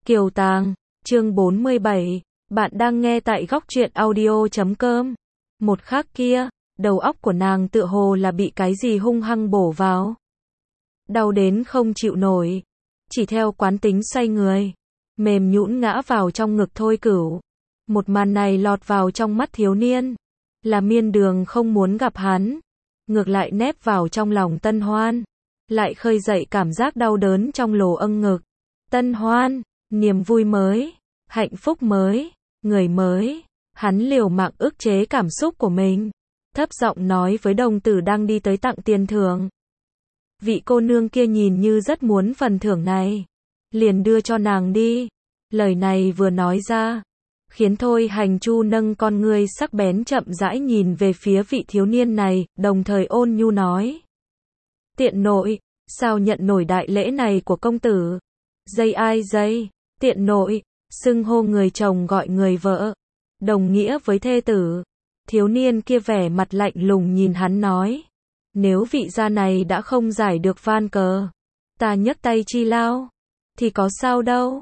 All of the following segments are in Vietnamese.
Kiều Tàng, chương 47, bạn đang nghe tại góc truyện audio.com. Một khắc kia, đầu óc của nàng tựa hồ là bị cái gì hung hăng bổ vào. Đau đến không chịu nổi, chỉ theo quán tính xoay người, mềm nhũn ngã vào trong ngực Thôi Cửu. Một màn này lọt vào trong mắt thiếu niên, là Miên Đường không muốn gặp hắn, ngược lại nép vào trong lòng Tân Hoan, lại khơi dậy cảm giác đau đớn trong lồ âng ngực. Tân Hoan, niềm vui mới, hạnh phúc mới, người mới, hắn liều mạng ức chế cảm xúc của mình, thấp giọng nói với đồng tử đang đi tới tặng tiền thưởng. Vị cô nương kia nhìn như rất muốn phần thưởng này, liền đưa cho nàng đi. Lời này vừa nói ra, khiến Thôi Hành Chu nâng con ngươi sắc bén chậm rãi nhìn về phía vị thiếu niên này, đồng thời ôn nhu nói: Tiện nội, sao nhận nổi đại lễ này của công tử? Dây ai dây, tiện nội, xưng hô người chồng gọi người vợ, đồng nghĩa với thê tử. Thiếu niên kia vẻ mặt lạnh lùng nhìn hắn nói: Nếu vị gia này đã không giải được van cờ, ta nhấc tay chi lao, thì có sao đâu.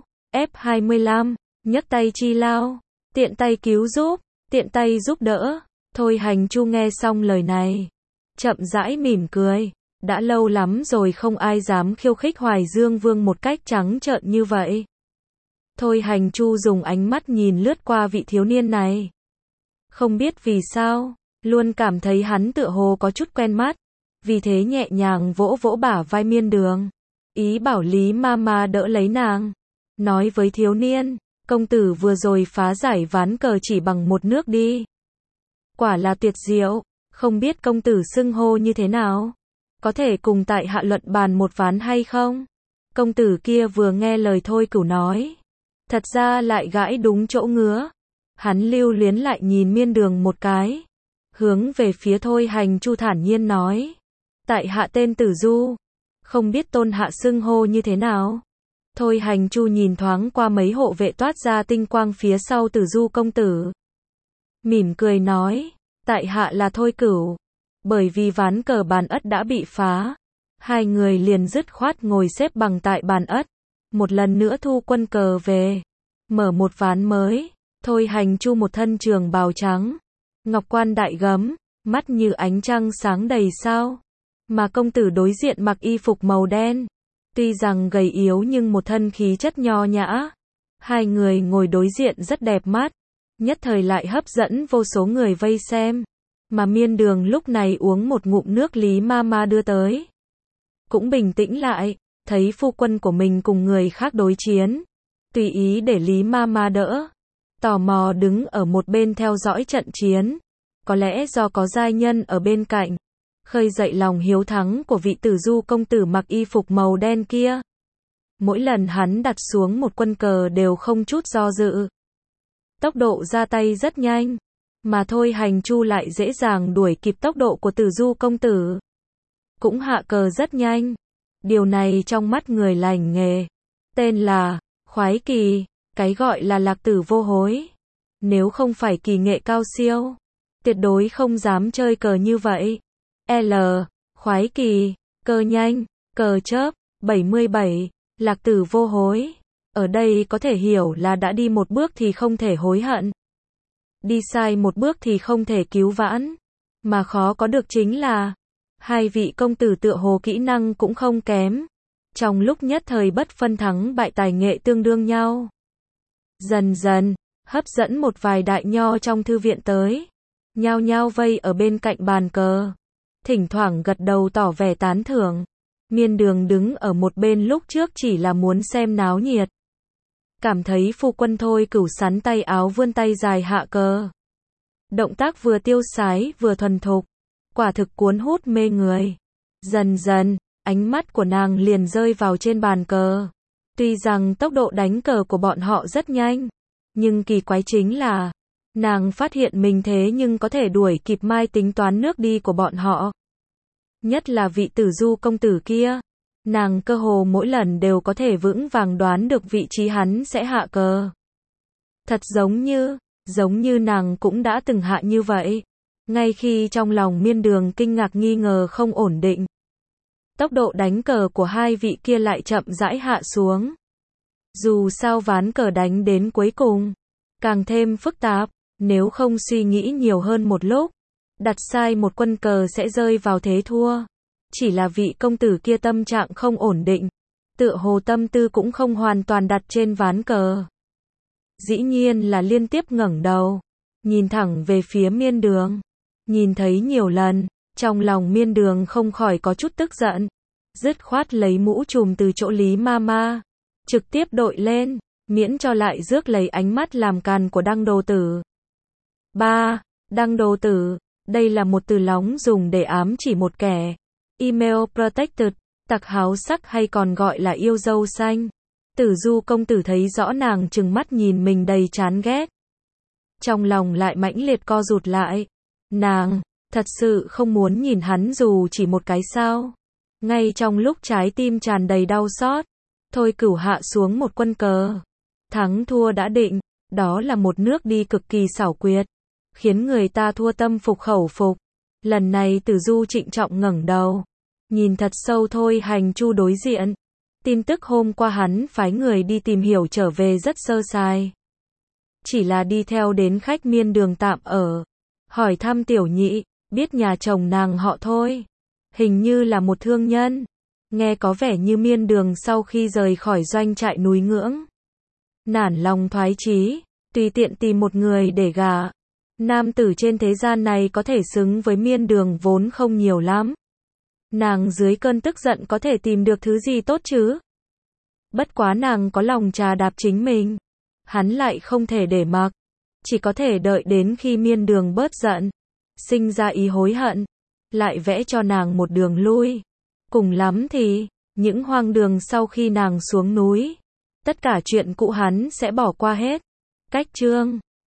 F25, nhấc tay chi lao, tiện tay cứu giúp, tiện tay giúp đỡ. Thôi Hành Chu nghe xong lời này, chậm rãi mỉm cười. Đã lâu lắm rồi không ai dám khiêu khích Hoài Dương Vương một cách trắng trợn như vậy. Thôi Hành Chu dùng ánh mắt nhìn lướt qua vị thiếu niên này. Không biết vì sao, luôn cảm thấy hắn tựa hồ có chút quen mắt, vì thế nhẹ nhàng vỗ vỗ bả vai Miên Đường, ý bảo Lý Mama đỡ lấy nàng. Nói với thiếu niên, công tử vừa rồi phá giải ván cờ chỉ bằng một nước đi. Quả là tuyệt diệu, không biết công tử xưng hô như thế nào? Có thể cùng tại hạ luận bàn một ván hay không? Công tử kia vừa nghe lời Thôi Cửu nói, thật ra lại gãi đúng chỗ ngứa. Hắn lưu luyến lại nhìn Miên Đường một cái, hướng về phía Thôi Hành Chu thản nhiên nói: Tại hạ tên Tử Du, không biết tôn hạ xưng hô như thế nào? Thôi Hành Chu nhìn thoáng qua mấy hộ vệ toát ra tinh quang phía sau Tử Du công tử, mỉm cười nói: Tại hạ là Thôi Cửu. Bởi vì ván cờ bàn ất đã bị phá, hai người liền dứt khoát ngồi xếp bằng tại bàn ất, một lần nữa thu quân cờ về, mở một ván mới. Thôi Hành Chu một thân trường bào trắng, ngọc quan đại gấm, mắt như ánh trăng sáng đầy sao. Mà công tử đối diện mặc y phục màu đen, tuy rằng gầy yếu nhưng một thân khí chất nho nhã. Hai người ngồi đối diện rất đẹp mắt, nhất thời lại hấp dẫn vô số người vây xem. Mà Miên Đường lúc này uống một ngụm nước Lý Mama đưa tới, cũng bình tĩnh lại, thấy phu quân của mình cùng người khác đối chiến, tùy ý để Lý Mama đỡ, tò mò đứng ở một bên theo dõi trận chiến. Có lẽ do có giai nhân ở bên cạnh, khơi dậy lòng hiếu thắng của vị Tử Du công tử mặc y phục màu đen kia. Mỗi lần hắn đặt xuống một quân cờ đều không chút do dự, tốc độ ra tay rất nhanh. Mà Thôi Hành Chu lại dễ dàng đuổi kịp tốc độ của Tử Du công tử, cũng hạ cờ rất nhanh. Điều này trong mắt người lành nghề, tên là khoái kỳ, cái gọi là lạc tử vô hối. Nếu không phải kỳ nghệ cao siêu, tuyệt đối không dám chơi cờ như vậy. Khoái kỳ, cờ nhanh, cờ chớp, 77, lạc tử vô hối. Ở đây có thể hiểu là đã đi một bước thì không thể hối hận, đi sai một bước thì không thể cứu vãn. Mà khó có được chính là, hai vị công tử tựa hồ kỹ năng cũng không kém, trong lúc nhất thời bất phân thắng bại tài nghệ tương đương nhau. Dần dần, hấp dẫn một vài đại nho trong thư viện tới, nhao nhao vây ở bên cạnh bàn cờ, thỉnh thoảng gật đầu tỏ vẻ tán thưởng. Miên Đường đứng ở một bên lúc trước chỉ là muốn xem náo nhiệt, cảm thấy phu quân Thôi Cửu sắn tay áo vươn tay dài hạ cờ, động tác vừa tiêu sái vừa thuần thục, quả thực cuốn hút mê người. Dần dần, ánh mắt của nàng liền rơi vào trên bàn cờ. Tuy rằng tốc độ đánh cờ của bọn họ rất nhanh, nhưng kỳ quái chính là, nàng phát hiện mình thế nhưng có thể đuổi kịp mai tính toán nước đi của bọn họ. Nhất là vị Tử Du công tử kia, nàng cơ hồ mỗi lần đều có thể vững vàng đoán được vị trí hắn sẽ hạ cờ. Thật giống như nàng cũng đã từng hạ như vậy. Ngay khi trong lòng Miên Đường kinh ngạc nghi ngờ không ổn định, tốc độ đánh cờ của hai vị kia lại chậm rãi hạ xuống. Dù sao ván cờ đánh đến cuối cùng, càng thêm phức tạp, nếu không suy nghĩ nhiều hơn một lúc, đặt sai một quân cờ sẽ rơi vào thế thua. Chỉ là vị công tử kia tâm trạng không ổn định, tựa hồ tâm tư cũng không hoàn toàn đặt trên ván cờ. Dĩ nhiên là liên tiếp ngẩng đầu, nhìn thẳng về phía Miên Đường. Nhìn thấy nhiều lần, trong lòng Miên Đường không khỏi có chút tức giận, dứt khoát lấy mũ trùm từ chỗ Lý Mama, trực tiếp đội lên, miễn cho lại rước lấy ánh mắt làm càn của Đăng Đồ Tử. 3. Đăng Đồ Tử, đây là một từ lóng dùng để ám chỉ một kẻ. Email protected, tặc háo sắc hay còn gọi là yêu dâu xanh. Tử Du công tử thấy rõ nàng trừng mắt nhìn mình đầy chán ghét. Trong lòng lại mãnh liệt co rụt lại. Nàng, thật sự không muốn nhìn hắn dù chỉ một cái sao. Ngay trong lúc trái tim tràn đầy đau xót, Thôi Cửu hạ xuống một quân cờ. Thắng thua đã định, đó là một nước đi cực kỳ xảo quyệt, khiến người ta thua tâm phục khẩu phục. Lần này Tử Du trịnh trọng ngẩng đầu, nhìn thật sâu Thôi Hành Chu đối diện. Tin tức hôm qua hắn phái người đi tìm hiểu trở về rất sơ sài. Chỉ là đi theo đến khách Miên Đường tạm ở, hỏi thăm tiểu nhị, biết nhà chồng nàng họ Thôi, hình như là một thương nhân. Nghe có vẻ như Miên Đường sau khi rời khỏi doanh trại núi Ngưỡng, nản lòng thoái chí, tùy tiện tìm một người để gả. Nam tử trên thế gian này có thể xứng với Miên Đường vốn không nhiều lắm. Nàng dưới cơn tức giận có thể tìm được thứ gì tốt chứ? Bất quá nàng có lòng trà đạp chính mình, hắn lại không thể để mặc, chỉ có thể đợi đến khi Miên Đường bớt giận, sinh ra ý hối hận, lại vẽ cho nàng một đường lui. Cùng lắm thì, những hoang đường sau khi nàng xuống núi, tất cả chuyện cũ hắn sẽ bỏ qua hết. Cách chương